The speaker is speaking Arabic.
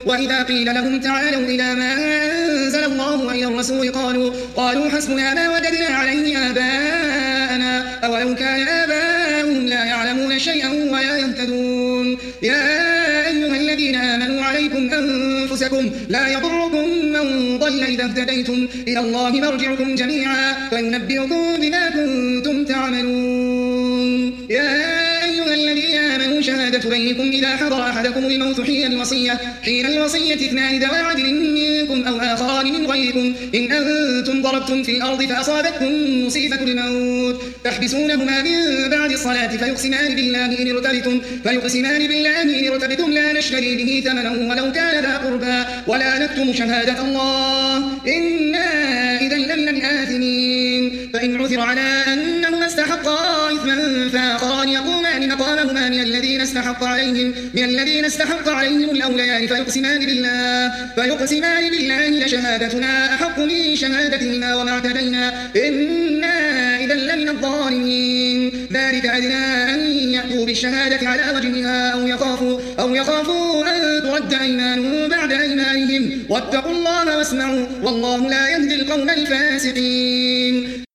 وإذا قيل لهم تعالوا إلى ما أنزل الله وإلى الرسول قالوا حسبنا ما وجدنا عليه آباءنا أولو كان آباؤهم لا يعلمون شيئا ولا يهتدون. يا أيها الذين آمنوا عليكم أنفسكم لا يضركم من ضل إذا اهتديتم إلى الله مرجعكم جميعا فينبئكم بما كنتم تعملون. يا أيها الذين آمنوا شهادة بينكم إذا حضر أحدكم الموت حين الوصية اثنان ذوى عدل منكم أو آخران من غيركم إن أنتم ضربتم في الأرض فأصابتكم مصيبة الموت تحبسونهما من بعد الصلاة فيقسمان بالله إن ارتبتم لا نشتري به ثمنا ولو كان ذا قربى ولا نكتم شهادة الله إنا إذا لمن الآثمين. فإن عثر على أنهما استحقا إثما فآخران يقومان مقامهما من الذين استحق عليهم الأوليان فيقسمان بالله لشهادتنا أحق من شهادتهما وما اعتدينا إنا إذا لمن الظالمين. ذلك أدنى أن يأتوا بالشهادة على وجهها أو يخافوا أن ترد أيمان بعد أيمانهم واتقوا الله واسمعوا والله لا يهدي القوم الفاسقين.